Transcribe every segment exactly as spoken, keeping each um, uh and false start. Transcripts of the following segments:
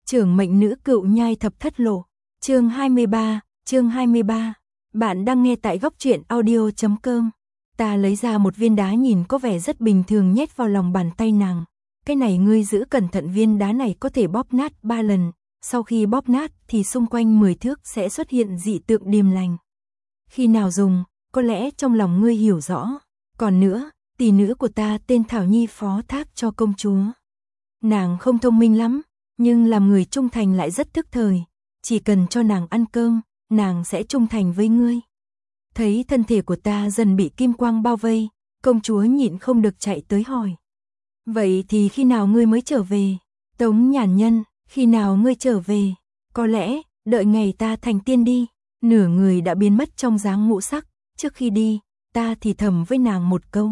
Trưởng mệnh nữ cựu nhai thập thất lộ, chương hai mươi ba, chương hai mươi ba. Bạn đang nghe tại góc truyện audio chấm com. Ta lấy ra một viên đá nhìn có vẻ rất bình thường nhét vào lòng bàn tay nàng. Cái này ngươi giữ cẩn thận, viên đá này có thể bóp nát ba lần, sau khi bóp nát thì xung quanh mười thước sẽ xuất hiện dị tượng điềm lành. Khi nào dùng, có lẽ trong lòng ngươi hiểu rõ. Còn nữa, tỷ nữ của ta tên Thảo Nhi phó thác cho công chúa. Nàng không thông minh lắm, nhưng làm người trung thành lại rất thức thời. Chỉ cần cho nàng ăn cơm, nàng sẽ trung thành với ngươi. Thấy thân thể của ta dần bị kim quang bao vây, công chúa nhịn không được chạy tới hỏi. Vậy thì khi nào ngươi mới trở về? Tống Nhàn Nhân, khi nào ngươi trở về? Có lẽ, đợi ngày ta thành tiên đi. Nửa người đã biến mất trong dáng ngũ sắc. Trước khi đi, ta thì thầm với nàng một câu.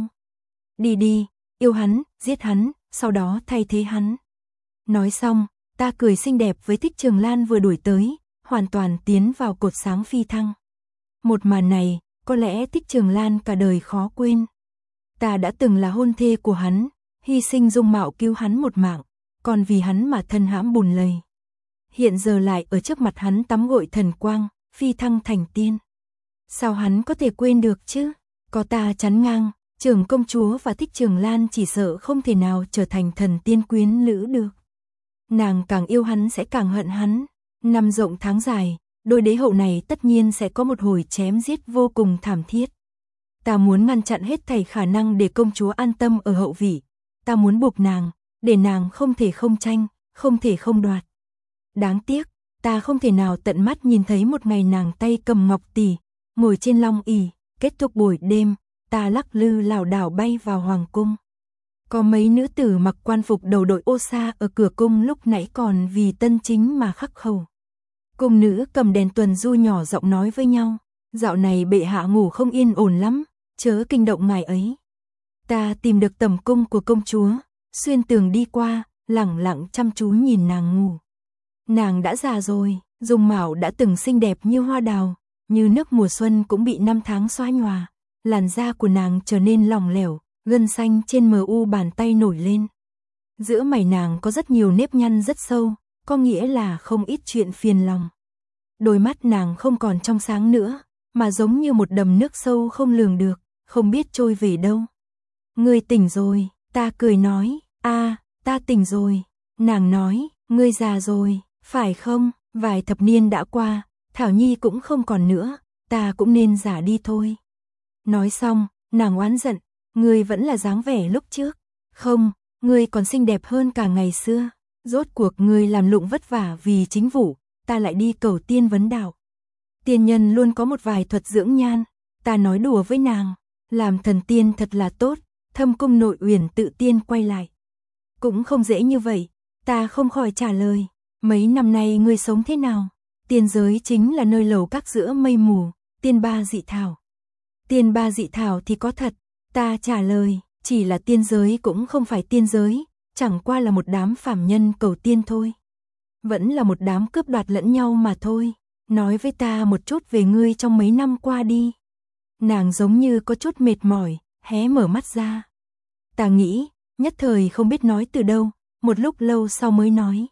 Đi đi, yêu hắn, giết hắn, sau đó thay thế hắn. Nói xong, ta cười xinh đẹp với Thích Trường Lan vừa đuổi tới, hoàn toàn tiến vào cột sáng phi thăng. Một màn này, có lẽ Thích Trường Lan cả đời khó quên. Ta đã từng là hôn thê của hắn, hy sinh dung mạo cứu hắn một mạng, còn vì hắn mà thân hãm bùn lầy. Hiện giờ lại ở trước mặt hắn tắm gội thần quang, phi thăng thành tiên. Sao hắn có thể quên được chứ? Có ta chắn ngang, Trưởng công chúa và Thích Trường Lan chỉ sợ không thể nào trở thành thần tiên quyến lữ được. Nàng càng yêu hắn sẽ càng hận hắn. Năm rộng tháng dài, đôi đế hậu này tất nhiên sẽ có một hồi chém giết vô cùng thảm thiết. Ta muốn ngăn chặn hết thảy khả năng để công chúa an tâm ở hậu vị. Ta muốn buộc nàng, để nàng không thể không tranh, không thể không đoạt. Đáng tiếc, ta không thể nào tận mắt nhìn thấy một ngày nàng tay cầm ngọc tỷ, ngồi trên long ỷ, kết thúc buổi đêm, ta lắc lư lảo đảo bay vào hoàng cung. Có mấy nữ tử mặc quan phục đầu đội ô sa ở cửa cung lúc nãy còn vì tân chính mà khắc khẩu. Cung nữ cầm đèn tuần du nhỏ giọng nói với nhau, dạo này bệ hạ ngủ không yên ổn lắm, chớ kinh động ngài ấy. Ta tìm được tầm cung của công chúa, xuyên tường đi qua, lẳng lặng chăm chú nhìn nàng ngủ. Nàng đã già rồi, dung mạo đã từng xinh đẹp như hoa đào, như nước mùa xuân cũng bị năm tháng xóa nhòa, làn da của nàng trở nên lỏng lẻo, gân xanh trên mờ u bàn tay nổi lên. Giữa mày nàng có rất nhiều nếp nhăn rất sâu, có nghĩa là không ít chuyện phiền lòng. Đôi mắt nàng không còn trong sáng nữa, mà giống như một đầm nước sâu không lường được, không biết trôi về đâu. Ngươi tỉnh rồi, ta cười nói, a, ta tỉnh rồi. Nàng nói, ngươi già rồi, phải không? Vài thập niên đã qua, Thảo Nhi cũng không còn nữa, ta cũng nên già đi thôi. Nói xong, nàng oán giận, ngươi vẫn là dáng vẻ lúc trước. Không, ngươi còn xinh đẹp hơn cả ngày xưa. Rốt cuộc ngươi làm lụng vất vả vì chính vụ, ta lại đi cầu tiên vấn đạo. Tiên nhân luôn có một vài thuật dưỡng nhan, ta nói đùa với nàng, làm thần tiên thật là tốt, thâm cung nội uyển tự tiên quay lại. Cũng không dễ như vậy, ta không khỏi trả lời, mấy năm nay ngươi sống thế nào? Tiên giới chính là nơi lầu các giữa mây mù, tiên ba dị thảo. Tiên ba dị thảo thì có thật, ta trả lời, chỉ là tiên giới cũng không phải tiên giới, chẳng qua là một đám phàm nhân cầu tiên thôi. Vẫn là một đám cướp đoạt lẫn nhau mà thôi. Nói với ta một chút về ngươi trong mấy năm qua đi. Nàng giống như có chút mệt mỏi, hé mở mắt ra. Ta nghĩ, nhất thời không biết nói từ đâu, một lúc lâu sau mới nói.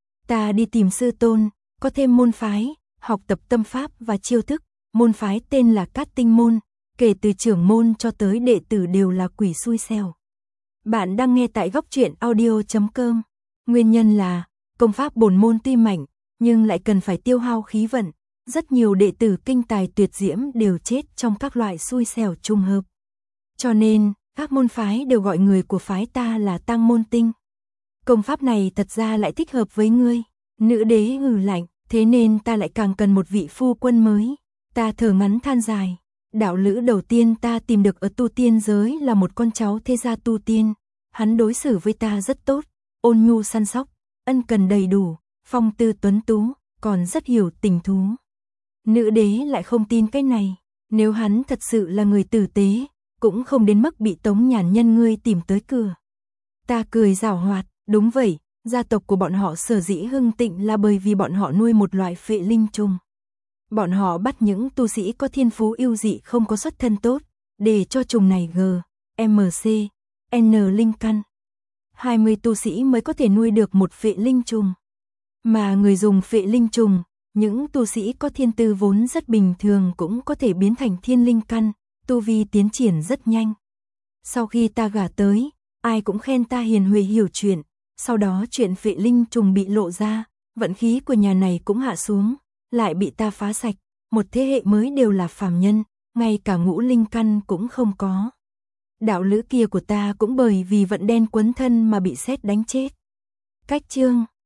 Ta đi tìm sư tôn, có thêm môn phái, học tập tâm pháp và chiêu thức, môn phái tên là Cát Tinh môn, kể từ trưởng môn cho tới đệ tử đều là quỷ xui xẻo. Bạn đang nghe tại góc truyện audio chấm com. Nguyên nhân là, công pháp bổn môn tuy mạnh, nhưng lại cần phải tiêu hao khí vận. Rất nhiều đệ tử kinh tài tuyệt diễm đều chết trong các loại xui xẻo trùng hợp. Cho nên, các môn phái đều gọi người của phái ta là Tăng Môn Tinh. Công pháp này thật ra lại thích hợp với ngươi. Nữ đế hừ lạnh, thế nên ta lại càng cần một vị phu quân mới. Ta thở ngắn than dài. Đạo lữ đầu tiên ta tìm được ở tu tiên giới là một con cháu thế gia tu tiên. Hắn đối xử với ta rất tốt, ôn nhu săn sóc, ân cần đầy đủ, phong tư tuấn tú, còn rất hiểu tình thú. Nữ đế lại không tin cái này, nếu hắn thật sự là người tử tế, cũng không đến mức bị Tống Nhàn Nhân ngươi tìm tới cửa. Ta cười giảo hoạt, đúng vậy, gia tộc của bọn họ sở dĩ hưng tịnh là bởi vì bọn họ nuôi một loại phệ linh trùng. Bọn họ bắt những tu sĩ có thiên phú ưu dị không có xuất thân tốt, để cho trùng này G, M C, N linh căn. hai mươi tu sĩ mới có thể nuôi được một phệ linh trùng. Mà người dùng phệ linh trùng, những tu sĩ có thiên tư vốn rất bình thường cũng có thể biến thành thiên linh căn, tu vi tiến triển rất nhanh. Sau khi ta gả tới, ai cũng khen ta hiền huệ hiểu chuyện, sau đó chuyện phệ linh trùng bị lộ ra, vận khí của nhà này cũng hạ xuống, lại bị ta phá sạch, một thế hệ mới đều là phàm nhân, ngay cả ngũ linh căn cũng không có. Đạo lữ kia của ta cũng bởi vì vận đen quấn thân mà bị sét đánh chết. Cách chương